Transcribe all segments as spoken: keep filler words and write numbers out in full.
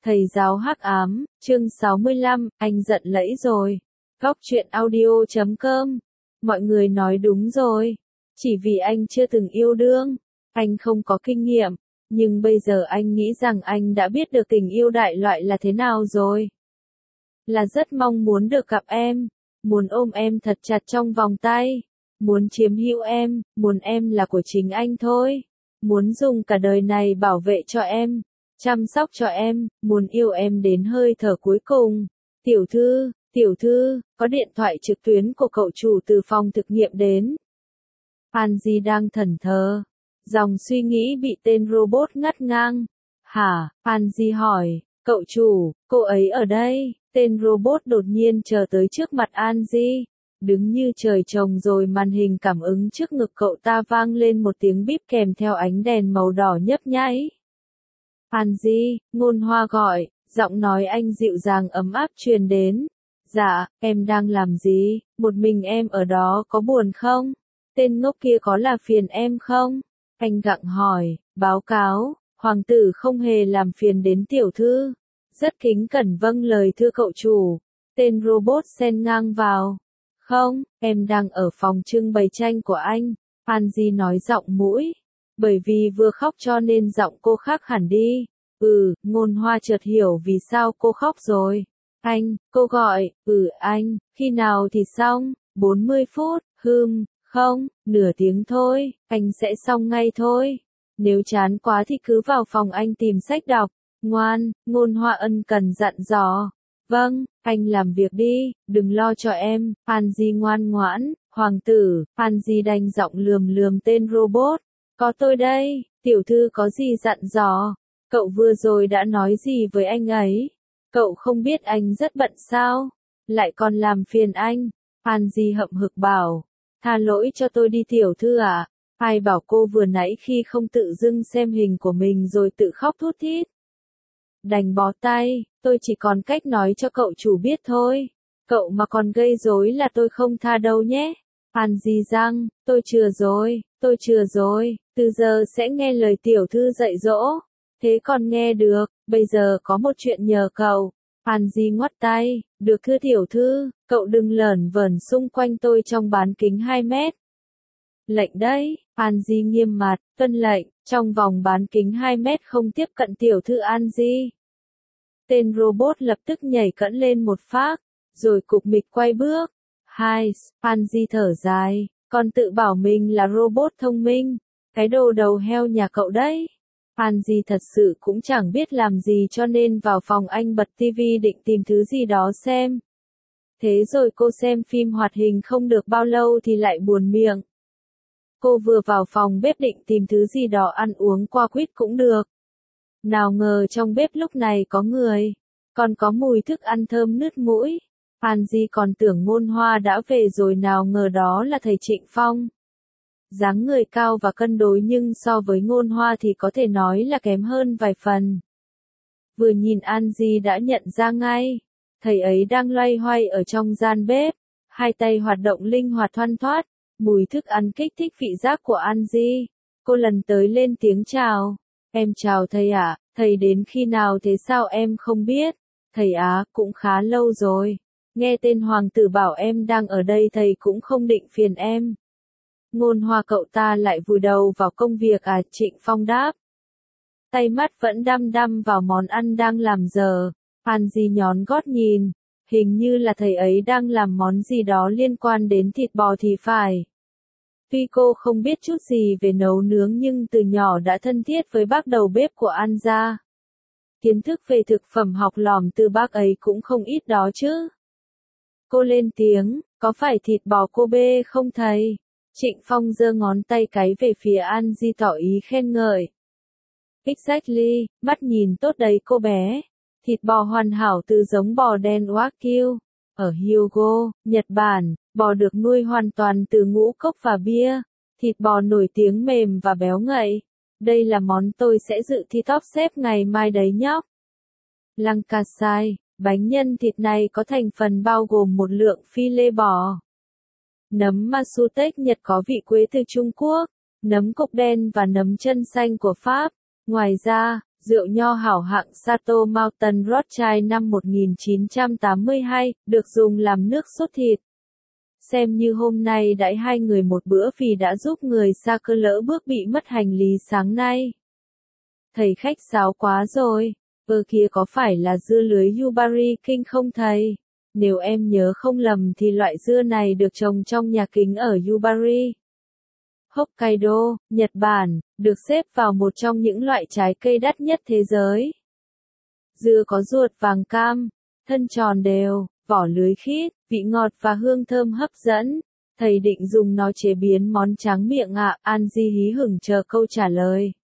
Thầy giáo hắc ám, chương sáu mươi lăm, anh giận lẫy rồi. Góc truyện audio chấm com. Mọi người nói đúng rồi. Chỉ vì anh chưa từng yêu đương, anh không có kinh nghiệm, nhưng bây giờ anh nghĩ rằng anh đã biết được tình yêu đại loại là thế nào rồi. Là rất mong muốn được gặp em, muốn ôm em thật chặt trong vòng tay, muốn chiếm hữu em, muốn em là của chính anh thôi, muốn dùng cả đời này bảo vệ cho em, chăm sóc cho em, muốn yêu em đến hơi thở cuối cùng. Tiểu thư, tiểu thư, có điện thoại trực tuyến của cậu chủ từ phòng thực nghiệm đến. Angie đang thẫn thờ, dòng suy nghĩ bị tên robot ngắt ngang. Hả? Angie hỏi, cậu chủ, cô ấy ở đây. Tên robot đột nhiên chờ tới trước mặt Angie, đứng như trời trồng rồi màn hình cảm ứng trước ngực cậu ta vang lên một tiếng bíp kèm theo ánh đèn màu đỏ nhấp nháy. Angie, Ngôn Hoa gọi, giọng nói anh dịu dàng ấm áp truyền đến. Dạ, em đang làm gì, một mình em ở đó có buồn không? Tên ngốc kia có là phiền em không? Anh gặng hỏi, báo cáo, hoàng tử không hề làm phiền đến tiểu thư. Rất kính cẩn vâng lời thưa cậu chủ. Tên robot xen ngang vào. Không, em đang ở phòng trưng bày tranh của anh. Angie nói giọng mũi. Bởi vì vừa khóc cho nên giọng cô khác hẳn đi. Ừ, Ngôn Hoa chợt hiểu vì sao cô khóc rồi. Anh, cô gọi, ừ anh, khi nào thì xong? bốn mươi phút, hừm, không, nửa tiếng thôi, anh sẽ xong ngay thôi. Nếu chán quá thì cứ vào phòng anh tìm sách đọc. Ngoan, Ngôn Hoa ân cần dặn dò. Vâng, anh làm việc đi, đừng lo cho em. Angie ngoan ngoãn, hoàng tử. Angie đanh giọng lườm lườm tên robot. Có tôi đây, tiểu thư có gì dặn dò? Cậu vừa rồi đã nói gì với anh ấy? Cậu không biết anh rất bận sao? Lại còn làm phiền anh. Angie hậm hực bảo. Tha lỗi cho tôi đi tiểu thư ạ. À? Ai bảo cô vừa nãy khi không tự dưng xem hình của mình rồi tự khóc thút thít. Đành bó tay, tôi chỉ còn cách nói cho cậu chủ biết thôi. Cậu mà còn gây rối là tôi không tha đâu nhé. Angie răng, tôi chừa rồi, tôi chừa rồi, từ giờ sẽ nghe lời tiểu thư dạy dỗ. Thế còn nghe được, bây giờ có một chuyện nhờ cậu. Angie ngoắt tay, được thưa tiểu thư, cậu đừng lởn vởn xung quanh tôi trong bán kính hai mét. Lệnh đấy, Angie nghiêm mặt, tuân lệnh, trong vòng bán kính hai mét không tiếp cận tiểu thư Angie. Tên robot lập tức nhảy cẫng lên một phát, rồi cục mịch quay bước. Hai, Angie thở dài, còn tự bảo mình là robot thông minh, cái đồ đầu heo nhà cậu đấy. Angie thật sự cũng chẳng biết làm gì cho nên vào phòng anh bật tivi định tìm thứ gì đó xem. Thế rồi cô xem phim hoạt hình không được bao lâu thì lại buồn miệng. Cô vừa vào phòng bếp định tìm thứ gì đó ăn uống qua quýt cũng được. Nào ngờ trong bếp lúc này có người, còn có mùi thức ăn thơm nứt mũi. Angie còn tưởng Ngôn Hoa đã về rồi nào ngờ đó là thầy Trịnh Phong. Dáng người cao và cân đối nhưng so với Ngôn Hoa thì có thể nói là kém hơn vài phần. Vừa nhìn Angie đã nhận ra ngay, thầy ấy đang loay hoay ở trong gian bếp, hai tay hoạt động linh hoạt thoăn thoắt, mùi thức ăn kích thích vị giác của Angie. Cô lần tới lên tiếng chào, em chào thầy ạ, à, thầy đến khi nào thế sao em không biết? Thầy á, cũng khá lâu rồi, nghe tên hoàng tử bảo em đang ở đây thầy cũng không định phiền em. Ngôn Hoa cậu ta lại vùi đầu vào công việc à, Trịnh Phong đáp. Tay mắt vẫn đăm đăm vào món ăn đang làm giờ. Angie nhón gót nhìn, hình như là thầy ấy đang làm món gì đó liên quan đến thịt bò thì phải. Tuy cô không biết chút gì về nấu nướng nhưng từ nhỏ đã thân thiết với bác đầu bếp của An gia. Kiến thức về thực phẩm học lỏm từ bác ấy cũng không ít đó chứ. Cô lên tiếng, có phải thịt bò Kobe không thầy? Trịnh Phong giơ ngón tay cái về phía Angie tỏ ý khen ngợi. Exactly, mắt nhìn tốt đấy cô bé. Thịt bò hoàn hảo từ giống bò đen Wagyu. Ở Hyogo, Nhật Bản, bò được nuôi hoàn toàn từ ngũ cốc và bia. Thịt bò nổi tiếng mềm và béo ngậy. Đây là món tôi sẽ dự thi top chef ngày mai đấy nhóc. Lancashire, bánh nhân thịt này có thành phần bao gồm một lượng phi lê bò. Nấm Masutech Nhật có vị quế từ Trung Quốc, nấm cục đen và nấm chân xanh của Pháp. Ngoài ra, Rượu nho hảo hạng Sato Mountain Rothschild năm một nghìn chín trăm tám mươi hai, được dùng làm nước sốt thịt. Xem như hôm nay đãi hai người một bữa vì đã giúp người xa cơ lỡ bước bị mất hành lý sáng nay. Thầy khách sáo quá rồi, ơ kia có phải là dưa lưới Yubari King không thầy? Nếu em nhớ không lầm thì loại dưa này được trồng trong nhà kính ở Yubari, Hokkaido, Nhật Bản, được xếp vào một trong những loại trái cây đắt nhất thế giới. Dưa có ruột vàng cam, thân tròn đều, vỏ lưới khít, vị ngọt và hương thơm hấp dẫn. Thầy định dùng nó chế biến món tráng miệng ạ, à? Anji hí hửng chờ câu trả lời.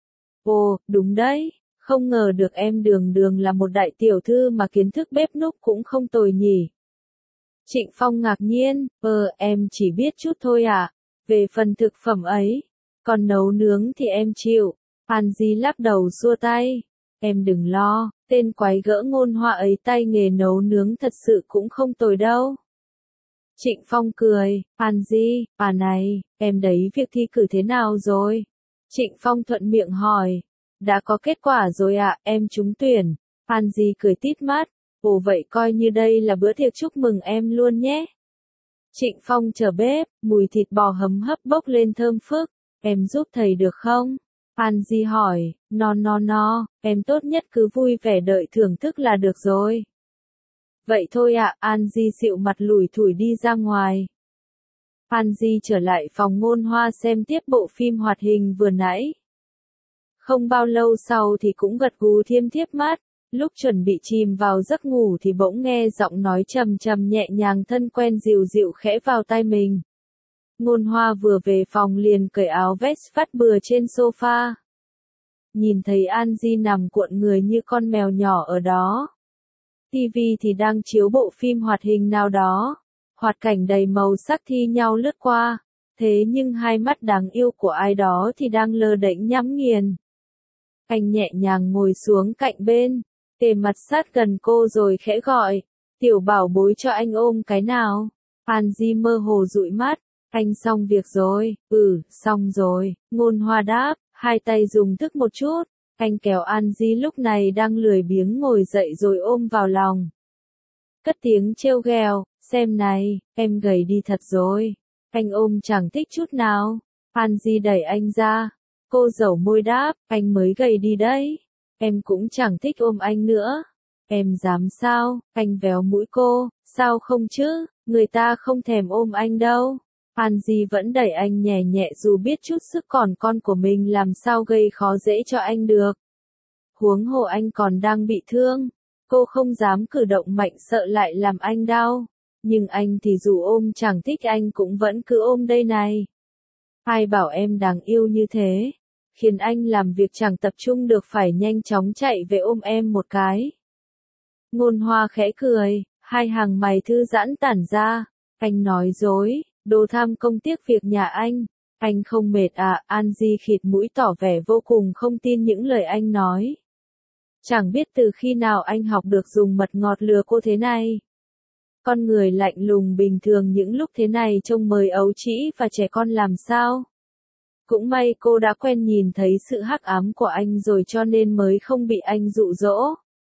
Ồ, đúng đấy, không ngờ được em đường đường là một đại tiểu thư mà kiến thức bếp núc cũng không tồi nhỉ. Trịnh Phong ngạc nhiên, ờ, em chỉ biết chút thôi ạ. À? Về phần thực phẩm ấy, còn nấu nướng thì em chịu. Anji lắc đầu xua tay. Em đừng lo, tên quái gỡ Ngôn Hoa ấy tay nghề nấu nướng thật sự cũng không tồi đâu. Trịnh Phong cười, Anji, à này, em đấy việc thi cử thế nào rồi? Trịnh Phong thuận miệng hỏi. Đã có kết quả rồi ạ, à, em trúng tuyển. Anji cười tít mắt. Ồ vậy coi như đây là bữa tiệc chúc mừng em luôn nhé. Trịnh Phong chờ bếp, mùi thịt bò hấm hấp bốc lên thơm phức. Em giúp thầy được không? Anji hỏi, no no no, em tốt nhất cứ vui vẻ đợi thưởng thức là được rồi. Vậy thôi ạ, à, Anji xịu mặt lủi thủi đi ra ngoài. Anji trở lại phòng Ngôn Hoa xem tiếp bộ phim hoạt hình vừa nãy. Không bao lâu sau thì cũng gật gù thiêm thiếp mắt. Lúc chuẩn bị chìm vào giấc ngủ thì bỗng nghe giọng nói trầm trầm nhẹ nhàng thân quen dịu dịu khẽ vào tai mình. Ngôn Hoa vừa về phòng liền cởi áo vest vắt bừa trên sofa. Nhìn thấy Anji nằm cuộn người như con mèo nhỏ ở đó. ti vi thì đang chiếu bộ phim hoạt hình nào đó. Hoạt cảnh đầy màu sắc thi nhau lướt qua. Thế nhưng hai mắt đáng yêu của ai đó thì đang lơ đễnh nhắm nghiền. Anh nhẹ nhàng ngồi xuống cạnh bên. Kề mặt sát gần cô rồi khẽ gọi, tiểu bảo bối cho anh ôm cái nào. Anji mơ hồ dụi mắt, anh xong việc rồi, ừ, xong rồi, Ngôn Hoa đáp, hai tay dùng thức một chút, anh kéo Anji lúc này đang lười biếng ngồi dậy rồi ôm vào lòng. Cất tiếng trêu ghẹo, xem này, em gầy đi thật rồi, anh ôm chẳng thích chút nào. Anji đẩy anh ra, cô dẩu môi đáp, anh mới gầy đi đấy. Em cũng chẳng thích ôm anh nữa. Em dám sao? Anh véo mũi cô, sao không chứ? Người ta không thèm ôm anh đâu. Anji vẫn đẩy anh nhẹ nhẹ dù biết chút sức còn con của mình làm sao gây khó dễ cho anh được. Huống hồ anh còn đang bị thương. Cô không dám cử động mạnh sợ lại làm anh đau. Nhưng anh thì dù ôm chẳng thích anh cũng vẫn cứ ôm đây này. Ai bảo em đáng yêu như thế? Khiến anh làm việc chẳng tập trung được phải nhanh chóng chạy về ôm em một cái. Ngôn Hoa khẽ cười, hai hàng mày thư giãn tản ra. Anh nói dối, đồ tham công tiếc việc nhà anh. Anh không mệt à? Anji khịt mũi tỏ vẻ vô cùng không tin những lời anh nói. Chẳng biết từ khi nào anh học được dùng mật ngọt lừa cô thế này. Con người lạnh lùng bình thường những lúc thế này trông mới ấu trĩ và trẻ con làm sao? Cũng may cô đã quen nhìn thấy sự hắc ám của anh rồi cho nên mới không bị anh dụ dỗ.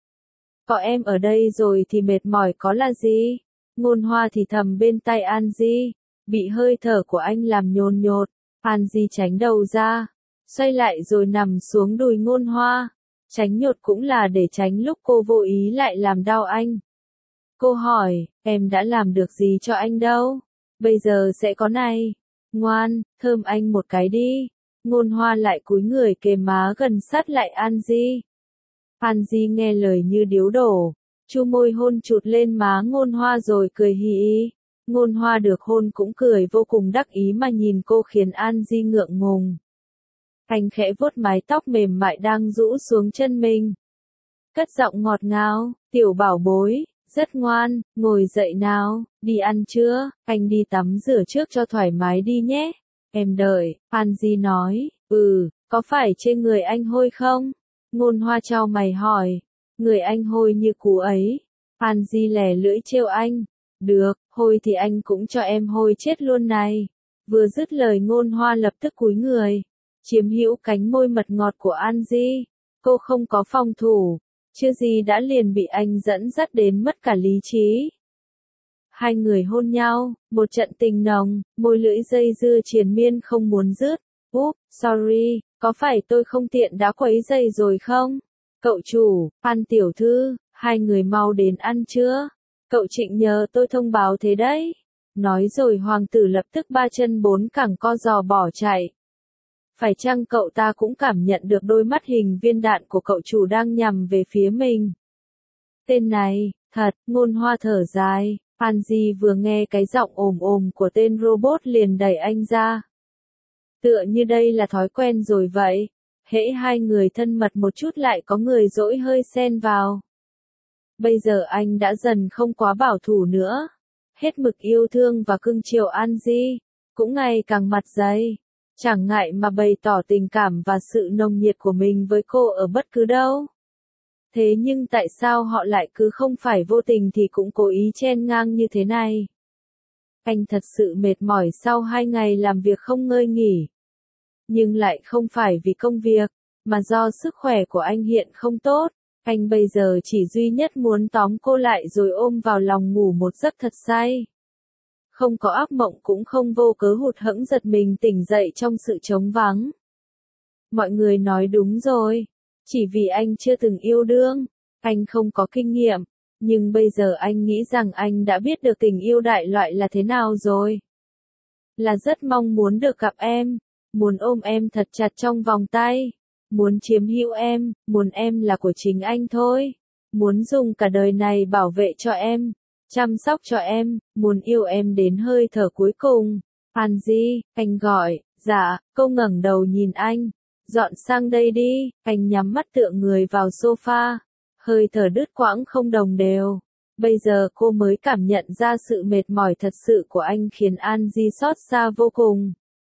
Có em ở đây rồi thì mệt mỏi có là gì? Ngôn Hoa thì thầm bên tai Anji, bị hơi thở của anh làm nhồn nhột. Anji tránh đầu ra, xoay lại rồi nằm xuống đùi Ngôn Hoa. Tránh nhột cũng là để tránh lúc cô vô ý lại làm đau anh. Cô hỏi, em đã làm được gì cho anh đâu? Bây giờ sẽ có này. Ngoan, thơm anh một cái đi. Ngôn Hoa lại cúi người kề má gần sát lại Anji. Anji nghe lời như điếu đổ, chu môi hôn chụt lên má Ngôn Hoa rồi cười hì hì. Ngôn Hoa được hôn cũng cười vô cùng đắc ý mà nhìn cô khiến Anji ngượng ngùng. Anh khẽ vuốt mái tóc mềm mại đang rũ xuống chân mình. Cất giọng ngọt ngào, tiểu bảo bối. Rất ngoan, ngồi dậy nào, đi ăn chưa, anh đi tắm rửa trước cho thoải mái đi nhé. Em đợi, Anji nói, ừ, có phải trên người anh hôi không? Ngôn Hoa chau mày hỏi, người anh hôi như cú ấy. Anji lẻ lưỡi trêu anh, được, hôi thì anh cũng cho em hôi chết luôn này. Vừa dứt lời Ngôn Hoa lập tức cúi người, chiếm hữu cánh môi mật ngọt của Anji. Cô không có phòng thủ, chưa gì đã liền bị anh dẫn dắt đến mất cả lý trí. Hai người hôn nhau, một trận tình nồng, môi lưỡi dây dưa triền miên không muốn dứt. Úp, sorry, có phải tôi không tiện đã quấy rầy rồi không? Cậu chủ, Phan tiểu thư, hai người mau đến ăn chưa? Cậu Trịnh nhờ tôi thông báo thế đấy. Nói rồi hoàng tử lập tức ba chân bốn cẳng co giò bỏ chạy. Phải chăng cậu ta cũng cảm nhận được đôi mắt hình viên đạn của cậu chủ đang nhằm về phía mình? Tên này, thật, Ngôn Hoa thở dài. Phan Di vừa nghe cái giọng ồm ồm của tên robot liền đẩy anh ra. Tựa như đây là thói quen rồi vậy. Hễ hai người thân mật một chút lại có người dỗi hơi xen vào. Bây giờ anh đã dần không quá bảo thủ nữa. Hết mực yêu thương và cưng chiều An Di, cũng ngày càng mặt dày. Chẳng ngại mà bày tỏ tình cảm và sự nồng nhiệt của mình với cô ở bất cứ đâu. Thế nhưng tại sao họ lại cứ không phải vô tình thì cũng cố ý chen ngang như thế này? Anh thật sự mệt mỏi sau hai ngày làm việc không ngơi nghỉ. Nhưng lại không phải vì công việc, mà do sức khỏe của anh hiện không tốt. Anh bây giờ chỉ duy nhất muốn tóm cô lại rồi ôm vào lòng ngủ một giấc thật say. Không có ác mộng cũng không vô cớ hụt hẫng giật mình tỉnh dậy trong sự trống vắng. Mọi người nói đúng rồi. Chỉ vì anh chưa từng yêu đương, anh không có kinh nghiệm, nhưng bây giờ anh nghĩ rằng anh đã biết được tình yêu đại loại là thế nào rồi. Là rất mong muốn được gặp em, muốn ôm em thật chặt trong vòng tay, muốn chiếm hữu em, muốn em là của chính anh thôi, muốn dùng cả đời này bảo vệ cho em, chăm sóc cho em, muốn yêu em đến hơi thở cuối cùng. An Di, anh gọi, dạ, cô ngẩng đầu nhìn anh. Dọn sang đây đi, anh nhắm mắt tựa người vào sofa, hơi thở đứt quãng không đồng đều. Bây giờ cô mới cảm nhận ra sự mệt mỏi thật sự của anh khiến An Di xót xa vô cùng.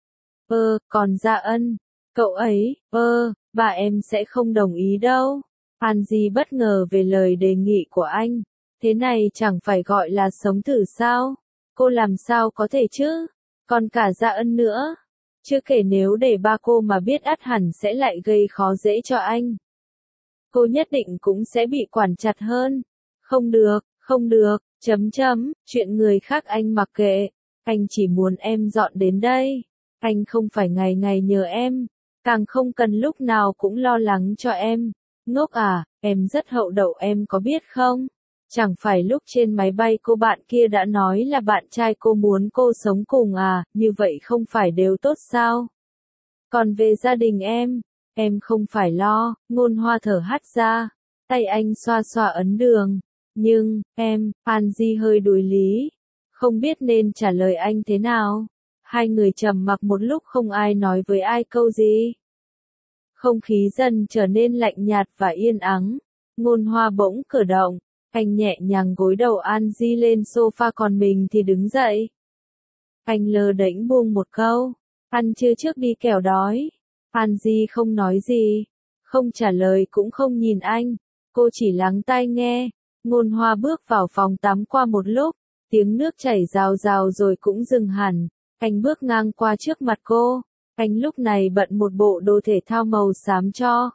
Ơ, còn Gia Ân, cậu ấy, ơ, bà em sẽ không đồng ý đâu. An Di bất ngờ về lời đề nghị của anh, thế này chẳng phải gọi là sống thử sao? Cô làm sao có thể chứ? Còn cả Gia Ân nữa. Chưa kể nếu để ba cô mà biết ắt hẳn sẽ lại gây khó dễ cho anh. Cô nhất định cũng sẽ bị quản chặt hơn. Không được, không được, chấm chấm, chuyện người khác anh mặc kệ. Anh chỉ muốn em dọn đến đây. Anh không phải ngày ngày nhờ em, càng không cần lúc nào cũng lo lắng cho em. Ngốc à, em rất hậu đậu em có biết không? Chẳng phải lúc trên máy bay cô bạn kia đã nói là bạn trai cô muốn cô sống cùng à, như vậy không phải đều tốt sao? Còn về gia đình em, em không phải lo. Ngôn Hoa thở hắt ra, tay anh xoa xoa ấn đường. Nhưng, em, An Di hơi đuối lý, không biết nên trả lời anh thế nào. Hai người trầm mặc một lúc không ai nói với ai câu gì. Không khí dần trở nên lạnh nhạt và yên ắng. Ngôn Hoa bỗng cử động. Anh nhẹ nhàng gối đầu An Di lên sofa còn mình thì đứng dậy. Anh lơ đễnh buông một câu. Ăn trưa trước đi kẻo đói. An Di không nói gì. Không trả lời cũng không nhìn anh. Cô chỉ lắng tai nghe. Ngôn Hoa bước vào phòng tắm qua một lúc. Tiếng nước chảy rào rào rồi cũng dừng hẳn. Anh bước ngang qua trước mặt cô. Anh lúc này bận một bộ đồ thể thao màu xám cho.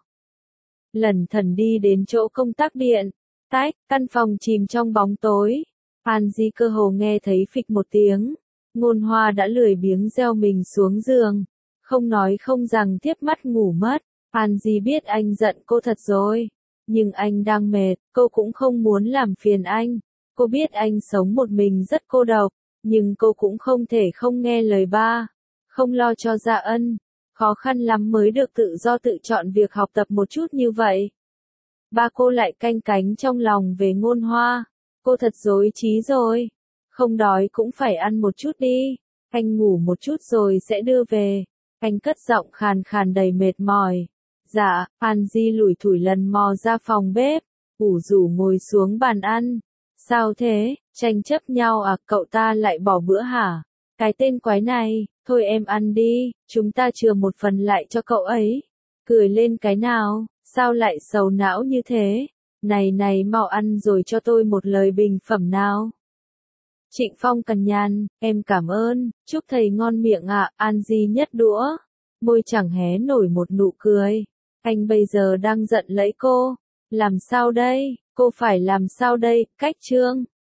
Lẩn thẩn đi đến chỗ công tắc điện. Tách, căn phòng chìm trong bóng tối. An Di cơ hồ nghe thấy phịch một tiếng. Ngôn Hoa đã lười biếng gieo mình xuống giường. Không nói không rằng tiếp mắt ngủ mất. An Di biết anh giận cô thật rồi. Nhưng anh đang mệt, cô cũng không muốn làm phiền anh. Cô biết anh sống một mình rất cô độc. Nhưng cô cũng không thể không nghe lời ba. Không lo cho Gia Ân. Khó khăn lắm mới được tự do tự chọn việc học tập một chút như vậy. Ba cô lại canh cánh trong lòng về Ngôn Hoa. Cô thật rối trí rồi. Không đói cũng phải ăn một chút đi. Anh ngủ một chút rồi sẽ đưa về. Anh cất giọng khàn khàn đầy mệt mỏi. Dạ, An Di lủi thủi lần mò ra phòng bếp. Ủ rủ ngồi xuống bàn ăn. Sao thế, tranh chấp nhau à, cậu ta lại bỏ bữa hả? Cái tên quái này, thôi em ăn đi, chúng ta chừa một phần lại cho cậu ấy. Cười lên cái nào, sao lại sầu não như thế? Này này mau ăn rồi cho tôi một lời bình phẩm nào. Trịnh Phong cằn nhằn, em cảm ơn, chúc thầy ngon miệng ạ. An Di nhất đũa, môi chẳng hé nổi một nụ cười. Anh bây giờ đang giận lẫy cô. Làm sao đây? Cô phải làm sao đây? Cách Trương